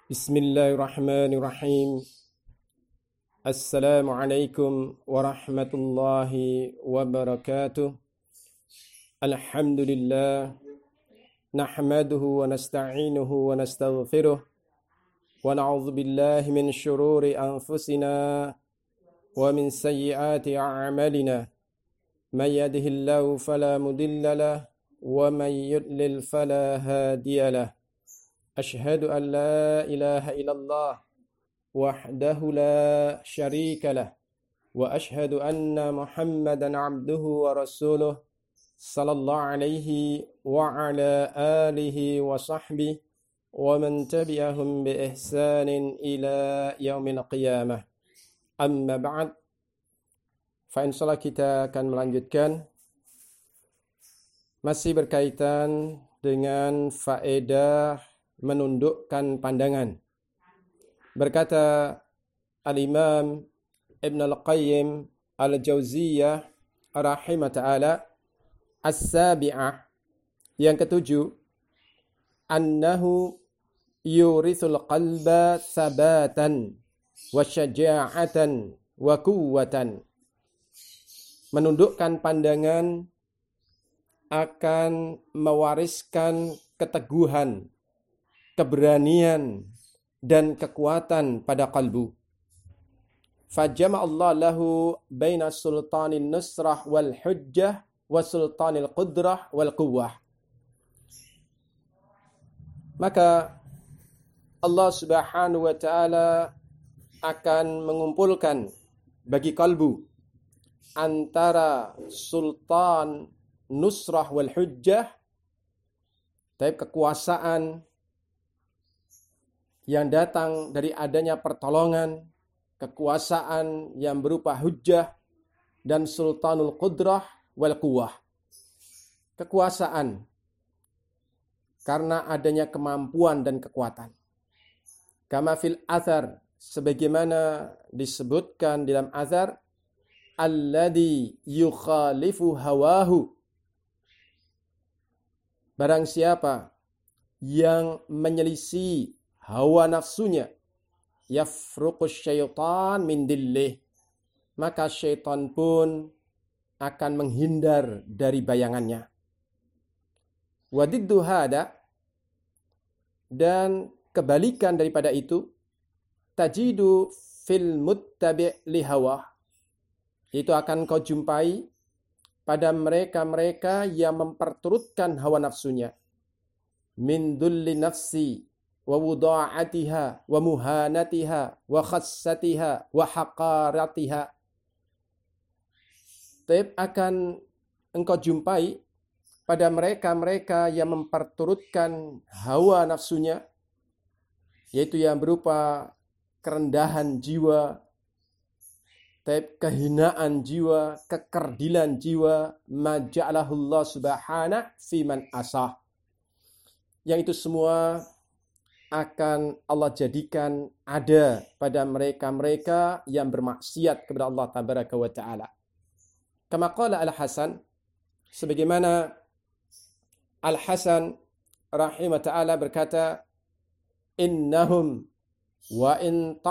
Bismillahirrahmanirrahim. Assalamualaikum warahmatullahi wabarakatuh. Alhamdulillah. Nahmaduhu wa nasta'inuhu wa nastaghfiruh. Wa na'udzu billahi min syururi anfusina wa min sayyiati a'malina. May yahdihillahu fala mudilla lahu wa may yudlil fala hadiya lahu. أشهد أن لا إله إلا الله وحده لا شريك له وأشهد أن محمدا عبده ورسوله صلى الله عليه وعلى آله وصحبه ومن تبعهم بإحسان إلى يوم القيامة. أما بعد, فإنشاءالlah kita akan melanjutkan masih berkaitan dengan faedah menundukkan pandangan. Berkata Al-Imam Ibn Al-Qayyim Al-Jauziyah rahimah ta'ala, as-sabi'ah, yang ketujuh, annahu yurithul qalba sabatan wa syaja'atan wa quwwatan. Menundukkan pandangan akan mewariskan keteguhan, keberanian dan kekuatan pada kalbu. Fajama Allah lahu baina sultanin nusrah wal hujjah wa sultanil qudrah wal quwwah. Maka Allah Subhanahu wa taala akan mengumpulkan bagi kalbu antara sultan nusrah wal hujjah, kekuasaan yang datang dari adanya pertolongan, kekuasaan yang berupa hujjah, dan sultanul qudrah wal quwwah. Kekuasaan karena adanya kemampuan dan kekuatan. Kama fil athar, sebagaimana disebutkan dalam athar, alladhi yukhalifu hawahu. Barang siapa yang menyelisih hawa nafsunya, yafruqus syaitan min dillih, maka syaitan pun akan menghindar dari bayangannya. Wadiddu hada, dan kebalikan daripada itu, tajidu fil muttabi' li hawa, itu akan kau jumpai pada mereka-mereka yang memperturutkan hawa nafsunya, min dulli nafsi wa wuda'atiha wa muhanatiha wa khassatiha wa haqaratiha. Akan engkau jumpai pada mereka-mereka yang memperturutkan hawa nafsunya, yaitu yang berupa kerendahan jiwa, kehinaan jiwa, kekerdilan jiwa, maja'alahu Allah subhanahu fi man asah. Yang itu semua akan Allah jadikan ada pada mereka-mereka yang bermaksiat kepada Allah tabaraka wa ta'ala. Kama qala Al-Hasan, sebagaimana Al-Hasan rahimah ta'ala berkata, innahum wa in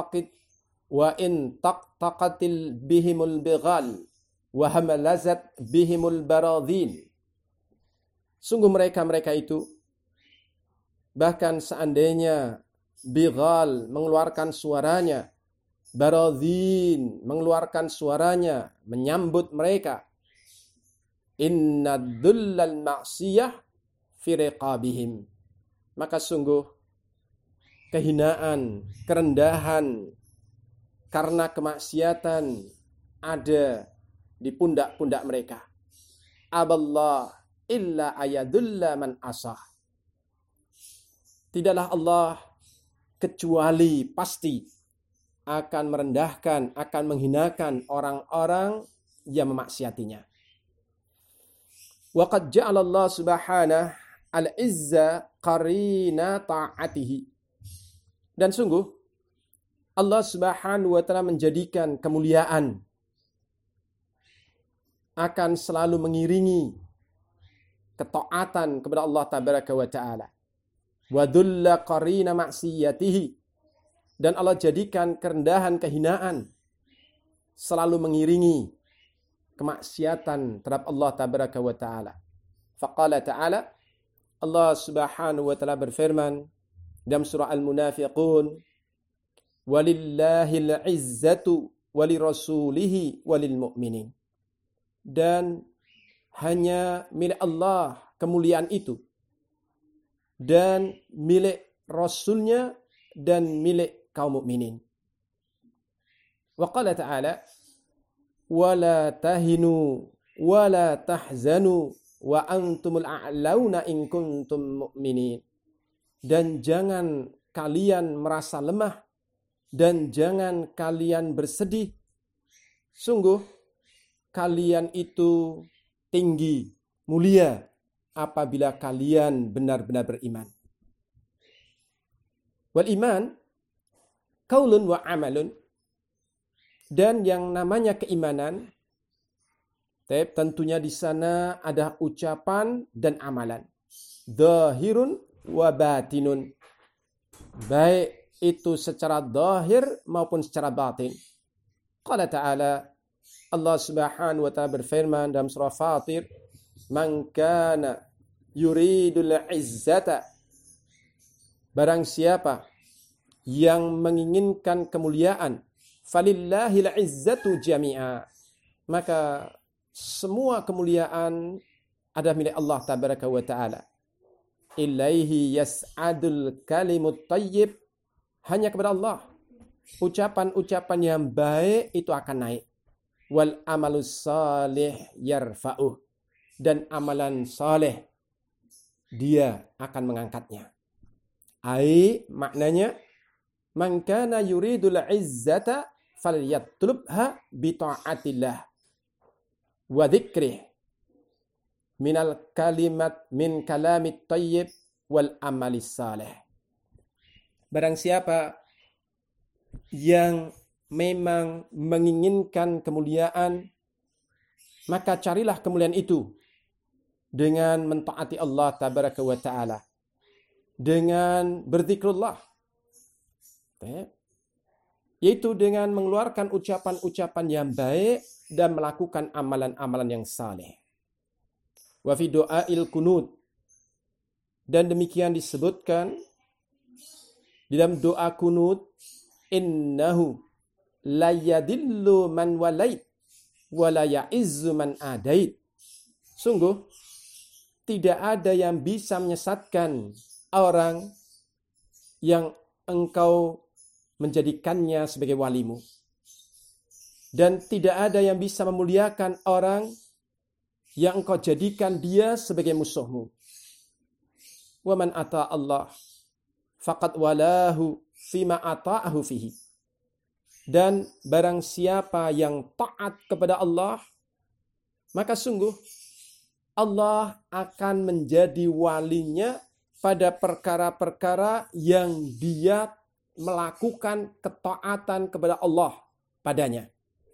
taqtaqatil bihimul bighal wa hamalazat bihimul baradhin. Sungguh mereka-mereka itu, bahkan seandainya bighal mengeluarkan suaranya, baradhin mengeluarkan suaranya menyambut mereka, inna dhullal ma'siyah fi riqabihim, maka sungguh kehinaan, kerendahan karena kemaksiatan ada di pundak-pundak mereka. Aballah illa ayadulla man asah. Tidaklah Allah kecuali pasti akan merendahkan, akan menghinakan orang-orang yang memaksiatinya. Wa qad ja'ala Allah subhanahu al-izza qarina ta'atihi. Dan sungguh Allah subhanahu wa ta'ala menjadikan kemuliaan akan selalu mengiringi ketaatan kepada Allah tabaraka wa ta'ala. wa dhulla qarina maksiyatihi, dan Allah jadikan kerendahan, kehinaan selalu mengiringi kemaksiatan terhadap Allah tabaraka wa ta'ala. Faqala ta'ala, Allah subhanahu wa ta'ala berfirman dalam surah Al-Munafiqun, walillahil izzatu walirasulihi walil mu'minin. Dan hanya milik Allah kemuliaan itu, dan milik Rasulnya, dan milik kaum mukminin. Wa qala ta'ala, wala tahinu wala tahzanu wa antumul a'launa in kuntum mu'minin. Dan jangan kalian merasa lemah, dan jangan kalian bersedih. Sungguh kalian itu tinggi, mulia apabila kalian benar-benar beriman. Wal iman qaulun wa amalun. Dan yang namanya keimanan, tentunya di sana ada ucapan dan amalan. Zahirun wa batinun. Baik itu secara zahir maupun secara batin. Qala ta'ala, Allah subhanahu wa ta'ala berfirman dalam surah Fatir, man kana yuridul izzata, barang siapa yang menginginkan kemuliaan, falillahil izzatu jami'a, maka semua kemuliaan adalah milik Allah tabaraka wa ta'ala. Ilaihi yas'adul kalimut tayyib, hanya kepada Allah ucapan-ucapan yang baik itu akan naik. Wal amalus salih yarfa'uh, dan amalan saleh dia akan mengangkatnya. Maknanya, man kana yuridul izzata falyatlubha bi ta'atillah wa dzikrih minal kalimat min kalamit thayyib wal amalis salih. Barang siapa yang memang menginginkan kemuliaan, maka carilah kemuliaan itu dengan mentaati Allah tabaraka wa ta'ala, dengan berzikrullah, yaitu dengan mengeluarkan ucapan-ucapan yang baik dan melakukan amalan-amalan yang saleh. Wa fi du'ail kunut, dan demikian disebutkan di dalam doa kunut, innahu la yadillu man walait wa la ya'izzu man adait. Sungguh tidak ada yang bisa menyesatkan orang yang engkau menjadikannya sebagai walimu, dan tidak ada yang bisa memuliakan orang yang engkau jadikan dia sebagai musuhmu. Wa man ata Allah faqad walahu fima ata'ahu fihi. Dan barang siapa yang taat kepada Allah, maka sungguh Allah akan menjadi walinya pada perkara-perkara yang dia melakukan ketaatan kepada Allah padanya.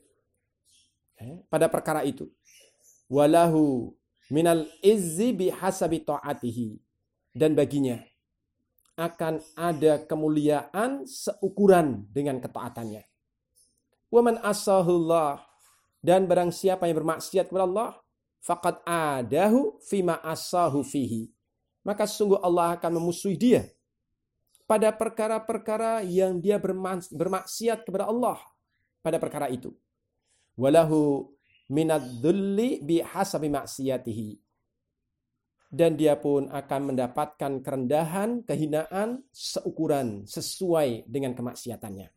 Pada perkara itu. Walahu minal izzi bihasabi ta'atihi. Dan baginya akan ada kemuliaan seukuran dengan ketaatannya. Wa man asahullah, dan barang siapa yang bermaksiat kepada Allah, faqad adahu fima asahu fihi, maka sungguh Allah akan memusuhi dia pada perkara-perkara yang dia bermaksiat kepada Allah pada perkara itu. Walahu minadz-dzulli bihasabi maksiyatihi, dan dia pun akan mendapatkan kerendahan, kehinaan seukuran sesuai dengan kemaksiatannya.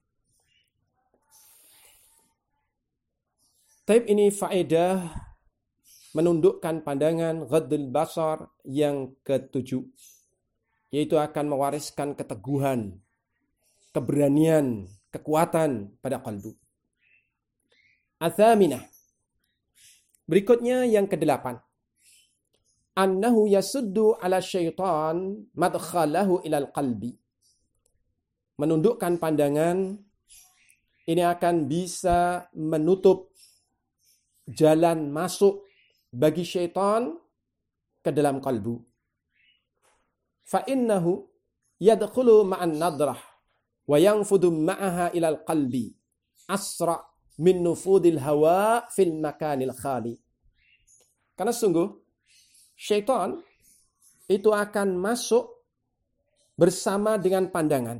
Taib ini faedah menundukkan pandangan ghaddul basar yang ketujuh, yaitu akan mewariskan keteguhan, keberanian, kekuatan pada qalbu. Atsaminah, berikutnya yang kedelapan, annahu yasuddu ala syaitan madkhalahu ilal qalbi. Menundukkan pandangan ini akan bisa menutup jalan masuk bagi syaitan ke dalam kalbu. Fa innahu yadkhulu ma'an nadrah wa yanfudu ma'aha ilal qalbi asra min nufudil hawa fil makanil khali. Karena sungguh syaitan itu akan masuk bersama dengan pandangan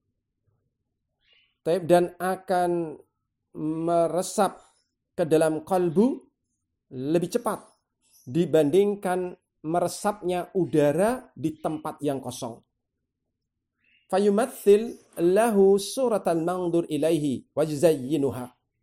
dan akan meresap ke dalam kalbu lebih cepat dibandingkan meresapnya udara di tempat yang kosong. Fayumatthil lahu suratan mangdur ilaihi wajzayyinuha.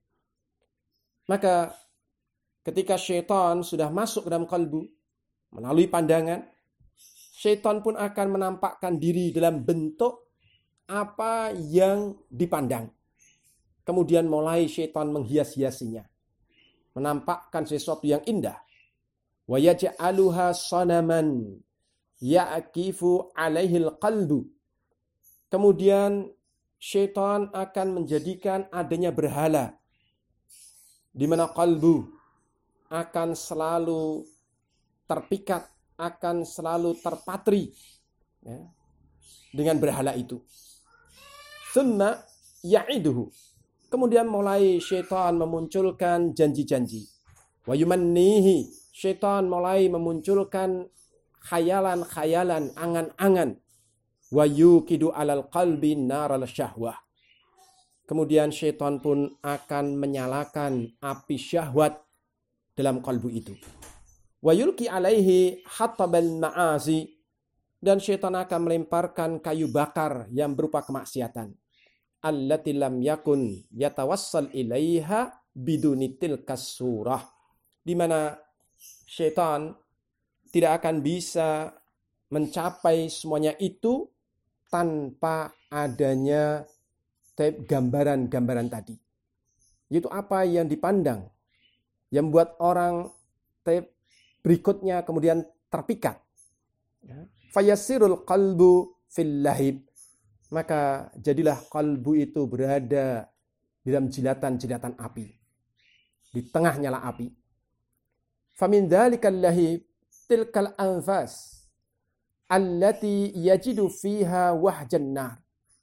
Maka ketika syaitan sudah masuk ke dalam kalbu melalui pandangan, syaitan pun akan menampakkan diri dalam bentuk apa yang dipandang. Kemudian mulai syaitan menghias-hiasinya, menampakkan sesuatu yang indah. Wa yaj'aluha sanaman ya'kifu 'alaihil qalbu. Kemudian syaitan akan menjadikan adanya berhala di mana kalbu akan selalu terpikat, akan selalu terpatri dengan berhala itu. Thumma ya'iduhu. Kemudian mulai syaitan memunculkan janji-janji. Wa yumannihi. Syaitan mulai memunculkan khayalan-khayalan, angan-angan. Wa yuqidu 'alal qalbi naral syahwah. Kemudian syaitan pun akan menyalakan api syahwat dalam kalbu itu. Wa yulqi 'alaihi hatabal ma'asi. Dan syaitan akan melemparkan kayu bakar yang berupa kemaksiatan. Allati lam yakun yatawassal ilaiha biduni tilkas surah. Di mana syaitan tidak akan bisa mencapai semuanya itu tanpa adanya gambaran-gambaran tadi. Itu apa yang dipandang, yang membuat orang berikutnya kemudian terpikat. Fayasirul qalbu fil lahib. Maka jadilah kalbu itu berada di dalam jilatan-jilatan api, di tengah nyala api. Famin dzalikal lahib tilkal anfas allati yajidu fiha wahjan nar.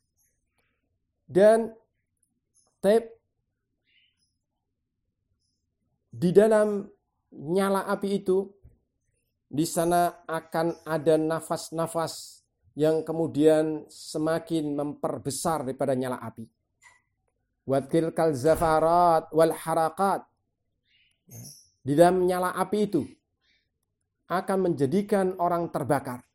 Dan di dalam nyala api itu, di sana akan ada nafas-nafas yang kemudian semakin memperbesar daripada nyala api. Wa tilkal zafarat wal harakat. Di dalam nyala api itu akan menjadikan orang terbakar.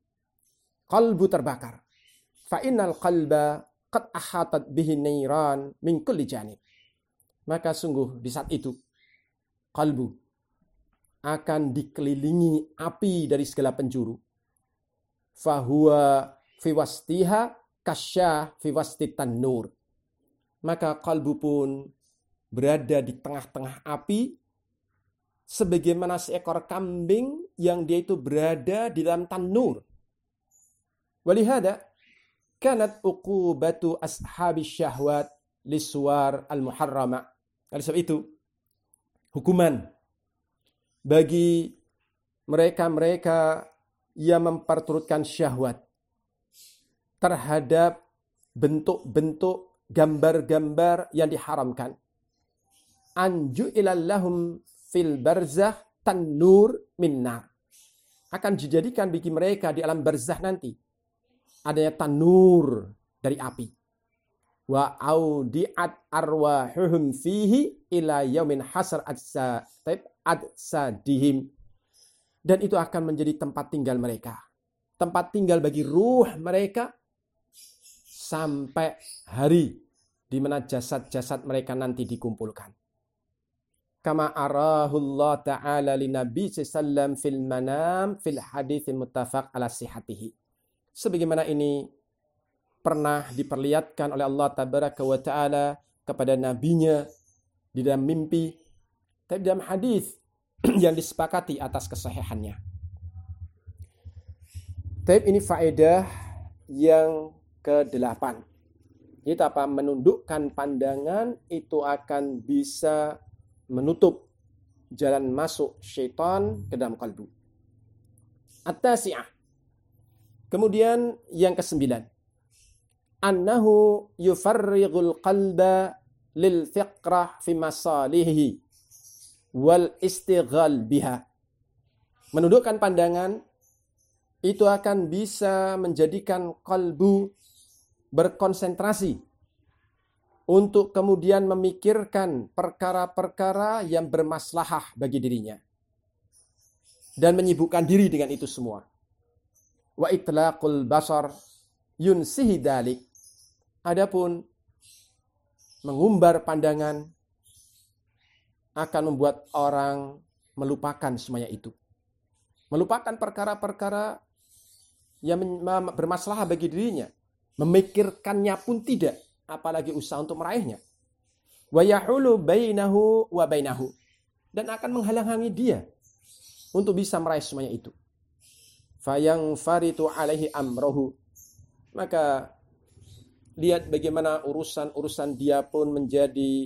Kalbu terbakar. Fa innal qalba qad ahatat bihi nairan min kulli janib. Maka sungguh di saat itu kalbu akan dikelilingi api dari segala penjuru. Fahuwa fi wastiha kasyah fi wasti tanur. Maka kalbu pun berada di tengah-tengah api sebagaimana seekor kambing yang dia itu berada di dalam tanur. Walihada kanat uqubatu ashabi syahwat liswar al-muharrama. Oleh sebab itu hukuman bagi mereka-mereka yang memperturutkan syahwat terhadap bentuk-bentuk gambar-gambar yang diharamkan. Anju ilallahum fil barzah tanur minnar. Akan dijadikan bagi mereka di alam barzah nanti adanya tanur dari api. Wa audiat arwahuhum fihi ila yaumin hasar adsadihim. Dan itu akan menjadi tempat tinggal mereka. Tempat tinggal bagi ruh mereka sampai hari di mana jasad-jasad mereka nanti dikumpulkan. Kama arahullah ta'ala li Nabi sallam fil manam fil hadits muttafaq ala sihhatihi. Sebagaimana ini pernah diperlihatkan oleh Allah tabaraka wa ta'ala kepada nabinya di dalam mimpi, tapi dalam hadis yang disepakati atas kesahihannya. Tapi ini faedah yang ke-8. Itu apa? Menundukkan pandangan itu akan bisa menutup jalan masuk syaitan ke dalam kalbu. At-tasi'ah. Kemudian yang ke-9, annahu yufarrighul qalba lil fiqrah fi masalihi wal istighal biha. Menundukkan pandangan itu akan bisa menjadikan kalbu berkonsentrasi untuk kemudian memikirkan perkara-perkara yang bermaslahah bagi dirinya dan menyibukkan diri dengan itu semua. Wa itlaqul basar yunsihi dalik. Adapun mengumbar pandangan akan membuat orang melupakan semuanya itu. Melupakan perkara-perkara yang bermasalah bagi dirinya. Memikirkannya pun tidak, apalagi usaha untuk meraihnya. Wa yahulu bainahu wa bainahu. Dan akan menghalang-halangi dia untuk bisa meraih semuanya itu. Fayang faritu alaihi amrohu. Maka lihat bagaimana urusan-urusan dia pun menjadi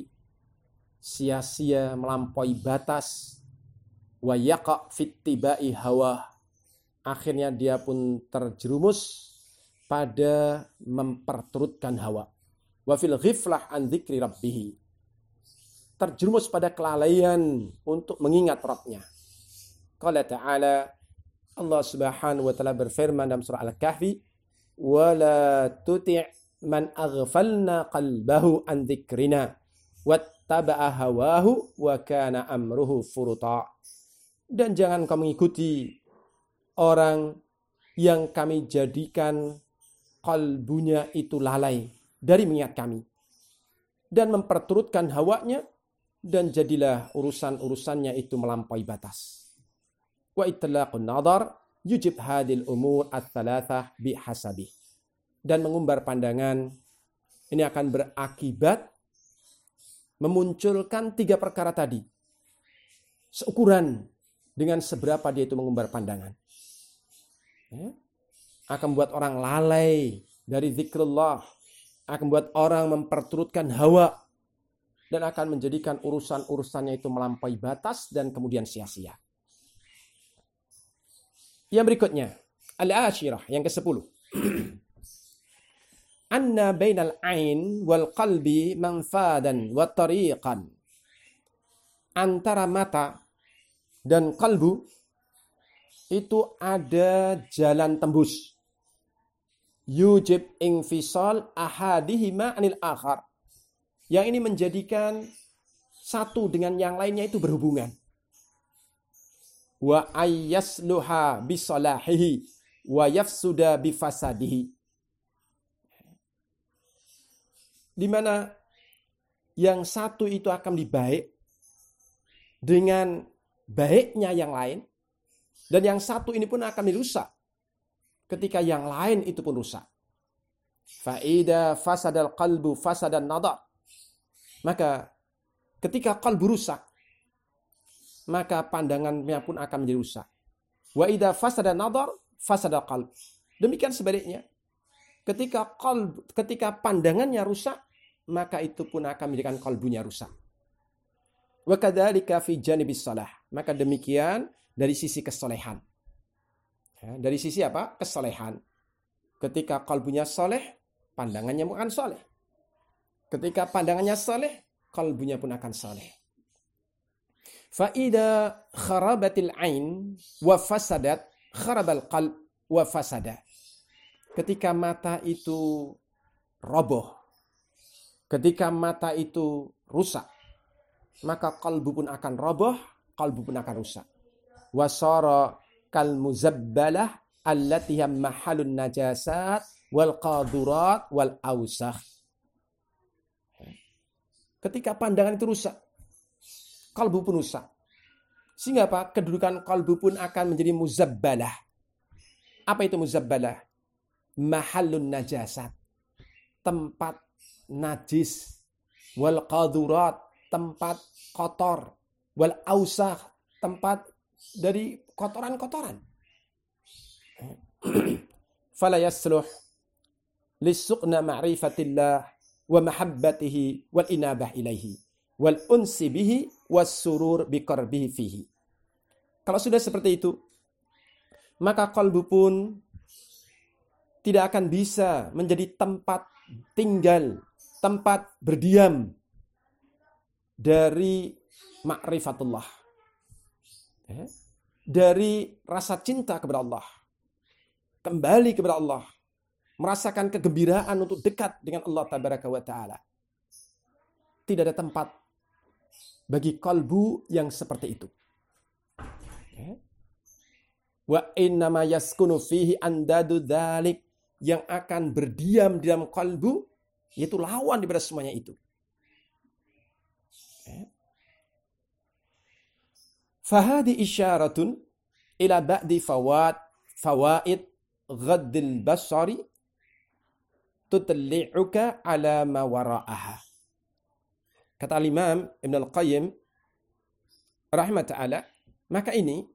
sia-sia, melampaui batas. Wa yaqa fittibai hawa. Akhirnya dia pun terjerumus pada memperturutkan hawa. Wa fil ghiflah an dzikri rabbih. Terjerumus pada kelalaian untuk mengingat Rabbnya. Qala ta'ala, Allah Subhanahu wa taala berfirman dalam surah Al-Kahfi, "Wala tuti' man aghfalna qalbahu an dzikrina wattaba'a hawahu wa kana amruhu furuta." Dan jangan kamu mengikuti orang yang kami jadikan kalbunya itu lalai dari mengingat kami dan memperturutkan hawanya, dan jadilah urusan-urusannya itu melampaui batas. Wa itlaqun nadar yujib hadil umur ats-tsalatsah bihasabi. Dan mengumbar pandangan ini akan berakibat memunculkan 3 perkara tadi. Seukuran dengan seberapa dia itu mengumbar pandangan. Akan membuat orang lalai dari zikrullah, akan membuat orang memperturutkan hawa, dan akan menjadikan urusan-urusannya itu melampaui batas dan kemudian sia-sia. Yang berikutnya, al-ashirah, yang ke-10. Anna bainal ain wal qalbi manfadan wa tariqan. Antara mata dan kalbu itu ada jalan tembus. Yujib infisal ahadihima anil akhar. Yang ini menjadikan satu dengan yang lainnya itu berhubungan. Wa ayyasluha bisalahihi wa yafsuda bifasadihi. Di mana yang satu itu akan dibaik dengan baiknya yang lain, dan yang satu ini pun akan dirusak ketika yang lain itu pun rusak. Fa'ida fasadal qalbu fasadan nadar. Maka ketika kalbu rusak, maka pandangannya pun akan menjadi rusak. Wa idza fasada nadar fasada qalb. Demikian sebaliknya. Ketika pandangannya rusak, maka itu pun akan menjadikan kalbunya rusak. Wa kadzalika fi janibis shalah. Maka demikian dari sisi kesalehan. Dari sisi apa? Kesalehan. Ketika kalbunya saleh, pandangannya akan saleh. Ketika pandangannya saleh, kalbunya pun akan saleh. Fa'ida kharabatil ain wa fasadat kharabal qalb wa fasada. Ketika mata itu roboh, ketika mata itu rusak, maka kalbu pun akan roboh, kalbu pun akan rusak. Wasara kal muzabbalah allati hiya mahalun najasat wal qadurat wal ausakh. Ketika pandangan itu rusak, kalbu pun rusak. Sehingga apa? Kedudukan kalbu pun akan menjadi muzabbalah. Apa itu muzabbalah? Mahallun najasat. Tempat najis. Wal qadurat. Tempat kotor. Wal ausakh. Tempat dari kotoran-kotoran. Fala yasluh lissuqna ma'rifatillah wa mahabbatihi wal inabah ilaihi wal unsi bihi was surur biqarbihi fihi. Kalau sudah seperti itu, maka kalbu pun tidak akan bisa menjadi tempat tinggal, tempat berdiam dari ma'rifatullah, dari rasa cinta kepada Allah, kembali kepada Allah, merasakan kegembiraan untuk dekat dengan Allah Tabaraka wa Ta'ala. Tidak ada tempat bagi kalbu yang seperti itu. Wa innama yaskunu fihi andadu dzalik, yang akan berdiam di dalam kalbu yaitu lawan daripada semuanya itu. Fahadi isyaratun ila ba'di fawaid ghaddil basari tutli'uka ala ma wara'aha. Kata Imam Ibn Al-Qayyim rahimah ta'ala, maka ini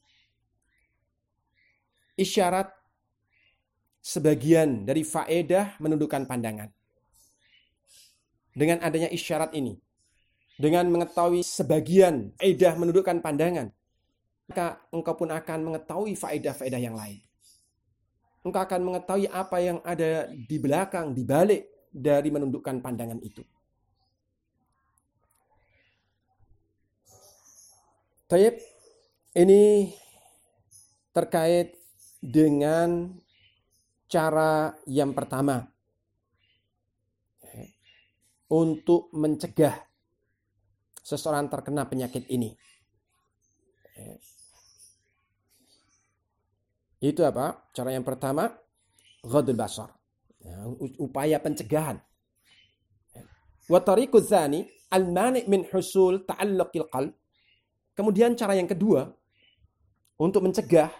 isyarat sebagian dari faedah menundukkan pandangan. Dengan adanya isyarat ini, dengan mengetahui sebagian faedah menundukkan pandangan, maka engkau pun akan mengetahui faedah-faedah yang lain. Engkau akan mengetahui apa yang ada di belakang, di balik dari menundukkan pandangan itu. Taib, ini terkait dengan cara yang pertama untuk mencegah seseorang terkena penyakit ini. Itu apa? Cara yang pertama, ghadul basar. Upaya pencegahan. Wa tariqu tsani al-mani' min husul ta'alluqil qalb. Kemudian cara yang kedua untuk mencegah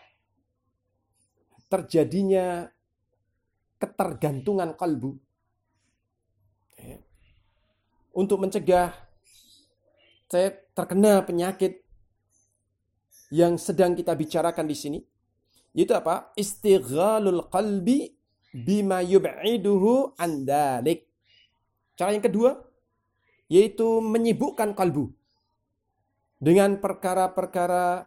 terjadinya ketergantungan kalbu. Untuk mencegah terkena penyakit yang sedang kita bicarakan di sini, yaitu apa? Istighalul qalbi bima yub'iduhu an dzalik. Cara yang kedua yaitu menyibukkan kalbu dengan perkara-perkara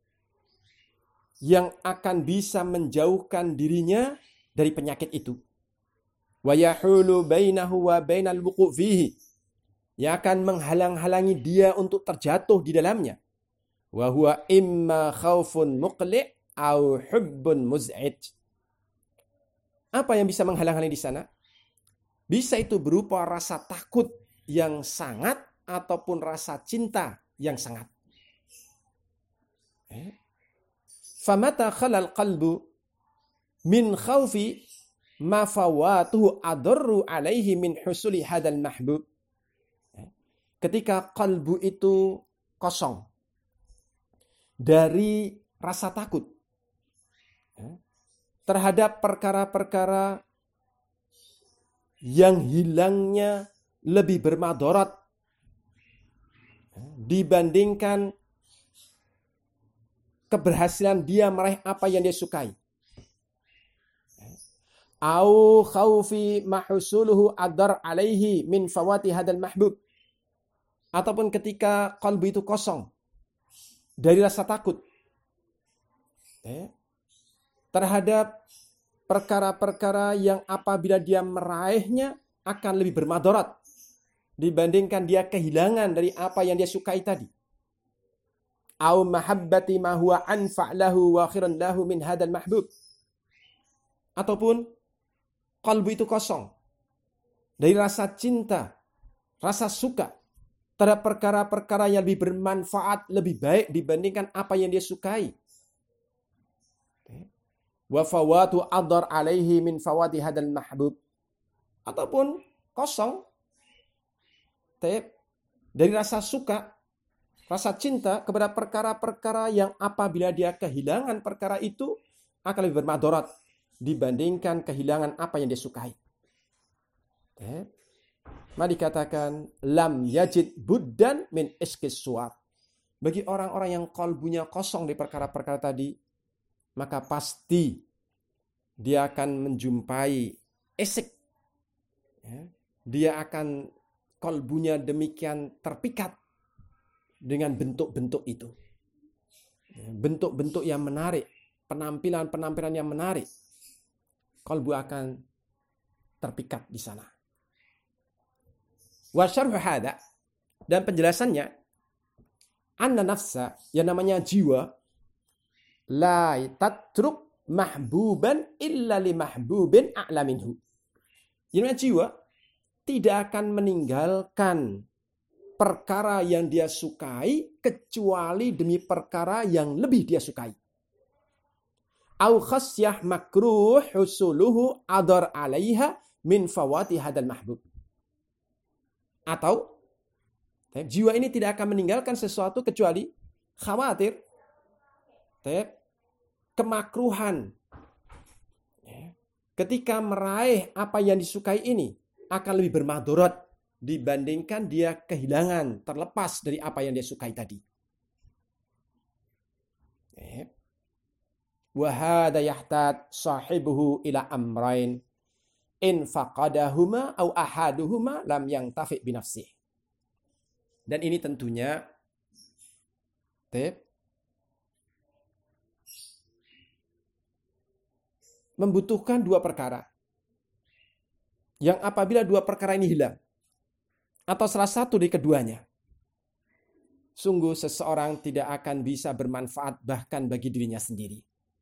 yang akan bisa menjauhkan dirinya dari penyakit itu. Wa yahulu bainahu wa bainal wuqu' fihi, yang akan menghalang-halangi dia untuk terjatuh di dalamnya. Wa huwa imma khaufun muqli' au hubbun muz'id. Apa yang bisa menghalang-halangi di sana? Bisa itu berupa rasa takut yang sangat ataupun rasa cinta yang sangat. Famata khalal qalbu min khaufi ma fawatuhu adarru alaihi min husuli hadal mahbub. Ketika kalbu itu kosong dari rasa takut terhadap perkara-perkara yang hilangnya lebih bermadarat dibandingkan keberhasilan dia meraih apa yang dia sukai. Au khaufi mahusuluhu adar alaihi min fawati hadal mahbub. Ataupun ketika kalbu itu kosong dari rasa takut terhadap perkara-perkara yang apabila dia meraihnya akan lebih bermadarat dibandingkan dia kehilangan dari apa yang dia sukai tadi. Au mahabbati ma huwa anfa' lahu wa khairan lahu min hadal mahbub. Ataupun kalbu itu kosong dari rasa cinta, rasa suka terhadap perkara-perkara yang lebih bermanfaat, lebih baik dibandingkan apa yang dia sukai. Wa fawatu adar alaihi min fawati hadal mahbub. Ataupun kosong dari rasa suka, rasa cinta kepada perkara-perkara yang apabila dia kehilangan perkara itu akan lebih bermadarat dibandingkan kehilangan apa yang dia sukai. Maka dikatakan lam yajid buddan min iskis suwar. Bagi orang-orang yang kalbunya kosong di perkara-perkara tadi, maka pasti dia akan menjumpai esek. Dia akan kalbunya demikian terpikat dengan bentuk-bentuk itu. Bentuk-bentuk yang menarik, penampilan-penampilan yang menarik. Qalbu akan terpikat di sana. Wa syarhu hada, dan penjelasannya, anna nafsa, yang namanya jiwa, la tatruk mahbuban illa li mahbubin a'la minhu. Yang namanya jiwa tidak akan meninggalkan perkara yang dia sukai kecuali demi perkara yang lebih dia sukai. Au khasyah makruh husuluhu adar alaiha min fawati hadal mahbub. Atau jiwa ini tidak akan meninggalkan sesuatu kecuali khawatir kemakruhan. Ketika meraih apa yang disukai ini akan lebih bermadharat dibandingkan dia kehilangan, terlepas dari apa yang dia sukai tadi. Wa hadha yahtad sahibuhu ila amrain in faqadahuma au ahaduhuma lam yantafi bi nafsihi. Dan ini tentunya membutuhkan dua perkara. Yang apabila dua perkara ini hilang, atau salah satu dari keduanya, sungguh seseorang tidak akan bisa bermanfaat bahkan bagi dirinya sendiri.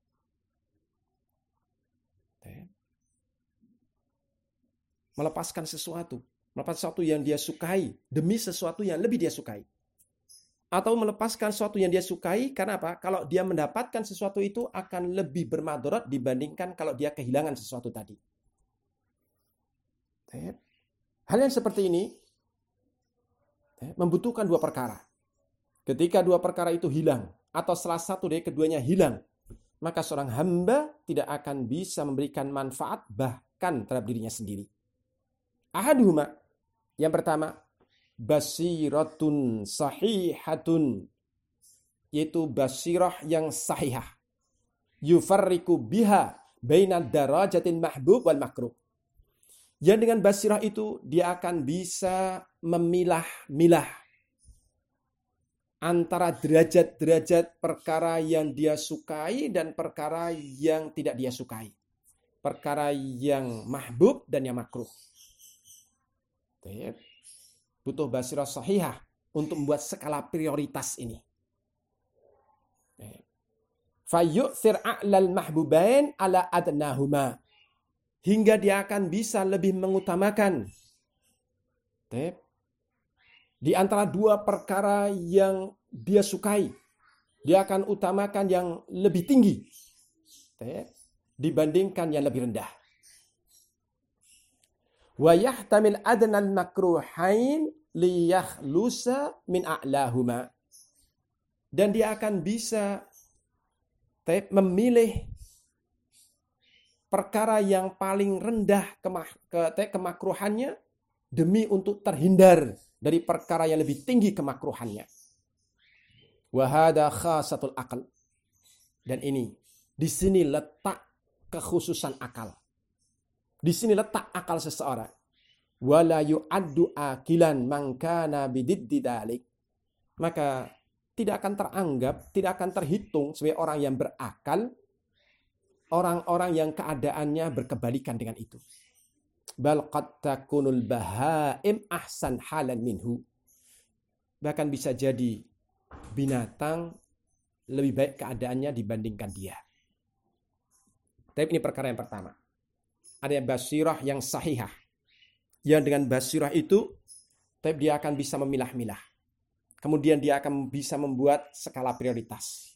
Melepaskan sesuatu yang dia sukai demi sesuatu yang lebih dia sukai. Atau melepaskan sesuatu yang dia sukai karena apa? Kalau dia mendapatkan sesuatu itu akan lebih bermadharat dibandingkan kalau dia kehilangan sesuatu tadi. Hal yang seperti ini membutuhkan dua perkara. Ketika dua perkara itu hilang atau salah satu dari keduanya hilang, maka seorang hamba tidak akan bisa memberikan manfaat bahkan terhadap dirinya sendiri. Ahaduhuma, yang pertama, basiratun sahihatun, yaitu basirah yang sahihah, yufarriku biha bainad darajatil mahbub wal makruh. Yang dengan basirah itu dia akan bisa memilah-milah antara derajat-derajat perkara yang dia sukai dan perkara yang tidak dia sukai. Perkara yang mahbub dan yang makruh. Butuh basirah sahihah untuk membuat skala prioritas ini. Fayu'thir a'lal mahbubain ala adnahuma. Hingga dia akan bisa lebih mengutamakan di antara dua perkara yang dia sukai. Dia akan utamakan yang lebih tinggi dibandingkan yang lebih rendah. Wa yahtamil adnal makruhain liyakhlusa min a'lahuma. Dan dia akan bisa memilih perkara yang paling rendah kemakruhannya demi untuk terhindar dari perkara yang lebih tinggi kemakruhannya. Wa hadha khasatul aql. Dan ini di sini letak kekhususan akal. Di sini letak akal seseorang. Wala yu'addu akilan man kana bididdi dalik. Maka tidak akan teranggap, tidak akan terhitung sebagai orang yang berakal, orang-orang yang keadaannya berkebalikan dengan itu. Bal qad takunul bahaim ahsan halan minhu. Bahkan bisa jadi binatang lebih baik keadaannya dibandingkan dia. Tapi ini perkara yang pertama. Ada basirah yang sahihah. Yang dengan basirah itu, dia akan bisa memilah-milah. Kemudian dia akan bisa membuat skala prioritas.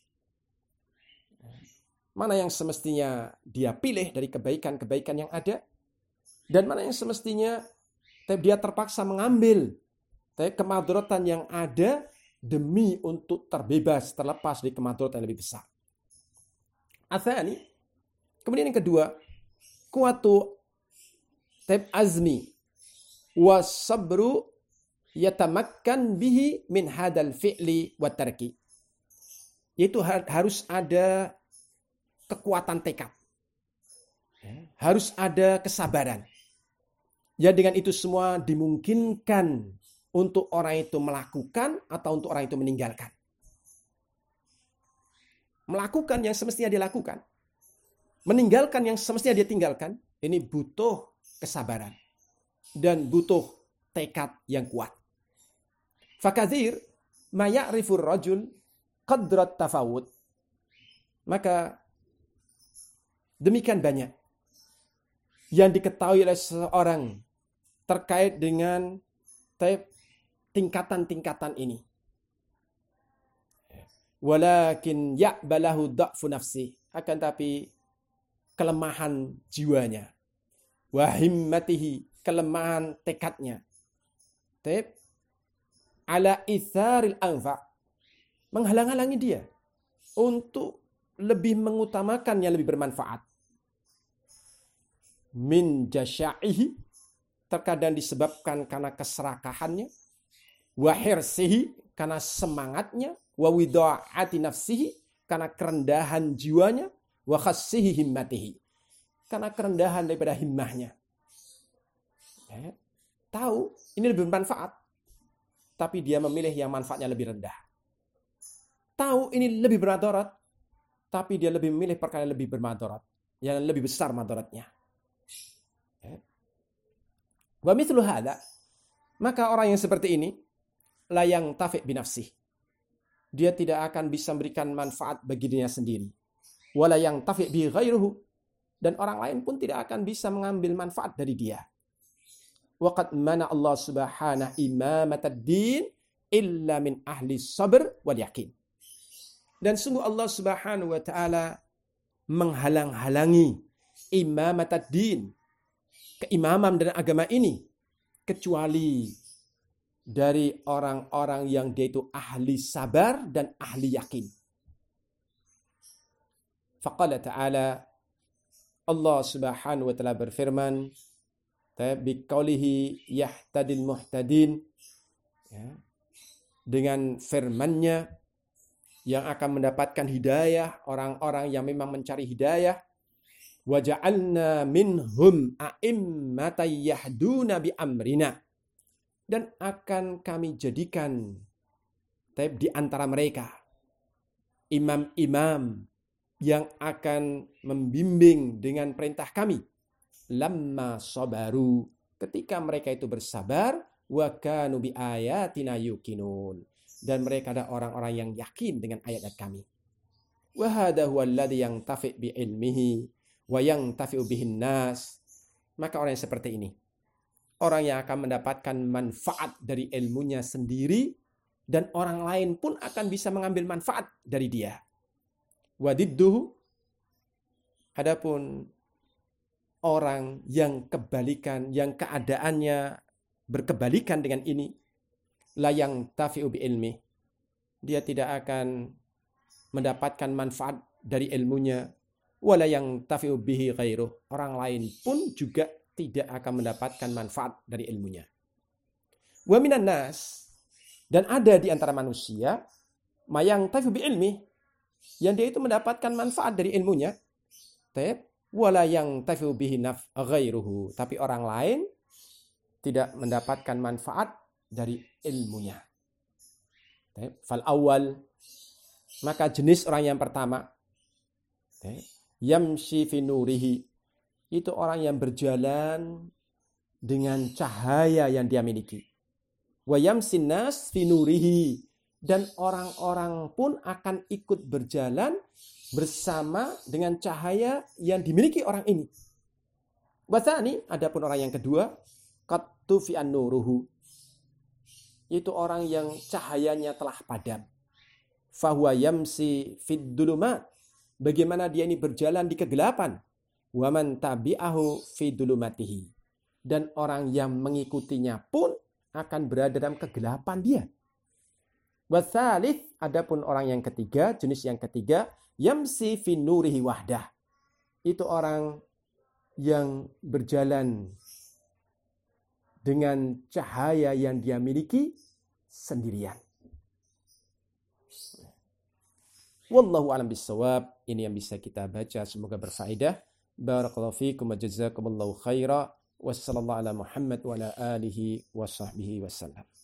Mana yang semestinya dia pilih dari kebaikan-kebaikan yang ada. Dan mana yang semestinya dia terpaksa mengambil kemadharatan yang ada demi untuk terbebas, terlepas dari kemadharatan yang lebih besar. Atsani. Kemudian yang kedua, kuatu azmi wasabru yatamakkan bihi min hadal fi'li wa tarki. Yaitu harus ada kekuatan tekad. Harus ada kesabaran. Ya, dengan itu semua dimungkinkan untuk orang itu melakukan atau untuk orang itu meninggalkan. Melakukan yang semestinya dilakukan. meninggalkan yang semestinya dia tinggalkan, ini butuh kesabaran dan butuh tekad yang kuat. Fakathir ma ya'rifur rajul qadrat tafawud. Maka demikian banyak yang diketahui oleh seseorang terkait dengan tingkatan-tingkatan ini. Walakin ya'balahu dha'fu nafsi, akan tapi kelemahan jiwanya, wa himmatihi, kelemahan tekadnya, ala itsaril anfa, menghalang-halangi dia untuk lebih mengutamakan yang lebih bermanfaat. Min jasya'ihi, terkadang disebabkan karena keserakahannya, wa hirsihi, karena semangatnya, wa wida'ati nafsihi, karena kerendahan jiwanya, wa khassihi himmatihi, karena kerendahan daripada himmahnya. Tahu ini lebih bermanfaat, tapi dia memilih yang manfaatnya lebih rendah. Tahu ini lebih bermadarat, tapi dia lebih memilih perkara yang lebih bermadarat, yang lebih besar madaratnya. Wa mithlu hadza, maka orang yang seperti ini la yang tafi' binafsih, dia tidak akan bisa memberikan manfaat bagi dirinya sendiri. Wala yang tafi' bi ghairuhu, dan orang lain pun tidak akan bisa mengambil manfaat dari dia. Waqad mana Allah subhanahu imamatad din illa min ahli sabr wal yakin. Dan sungguh Allah subhanahu wa ta'ala menghalang-halangi imamatad din, keimaman dan agama ini, kecuali dari orang-orang yang dia itu ahli sabar dan ahli yakin. Faqala ta'ala, Allah subhanahu wa ta'ala berfirman, biqaulihi yahtadil muhtadin, dengan firman-Nya yang akan mendapatkan hidayah orang-orang yang memang mencari hidayah. Wa ja'alna minhum a'immatan yahduna bi amrina, dan akan kami jadikan di antara mereka imam-imam yang akan membimbing dengan perintah kami. Lamma sabaru, ketika mereka itu bersabar, wa kanu bi ayatina yuqinun, dan mereka ada orang-orang yang yakin dengan ayat-ayat kami. Wa hadha huwa alladhi yantafi' bi ilmihi wa yantafi'u bihin nas. Maka orang yang seperti ini, orang yang akan mendapatkan manfaat dari ilmunya sendiri, dan orang lain pun akan bisa mengambil manfaat dari dia. Wadidduhu, adapun orang yang kebalikan, yang keadaannya berkebalikan dengan ini, la yang tafi'u bi ilmi, dia tidak akan mendapatkan manfaat dari ilmunya, wala yang tafi'u bihi ghairuh, orang lain pun juga tidak akan mendapatkan manfaat dari ilmunya. Wa minan nas, dan ada di antara manusia, mayang tafi'u bi ilmi, yang dia itu mendapatkan manfaat dari ilmunya, wala yang tafi'u bihi ghairuhu, tapi orang lain tidak mendapatkan manfaat dari ilmunya. Fal awal, maka jenis orang yang pertama, yamshi fi nurihi, itu orang yang berjalan dengan cahaya yang dia miliki. Wa yamsin nas fi nurihi, dan orang-orang pun akan ikut berjalan bersama dengan cahaya yang dimiliki orang ini. Wathani, adapun orang yang kedua, qattu fi an-nuruhu, itu orang yang cahayanya telah padam. Fahuwa yamsi fid dulumat, bagaimana dia ini berjalan di kegelapan. Wa man tabi'ahu fi dulumatihi, dan orang yang mengikutinya pun akan berada dalam kegelapan dia. Watsalits, adapun orang yang ketiga, jenis yang ketiga, yamsi fi nurihi wahdah, itu orang yang berjalan dengan cahaya yang dia miliki sendirian. Wallahu a'lam bissawab. Ini yang bisa kita baca, semoga berfaedah. Barakallahu fiikum wa jazakumullahu khaira. Wassallallahu ala Muhammad wa ala alihi wa sahbihi wasallam.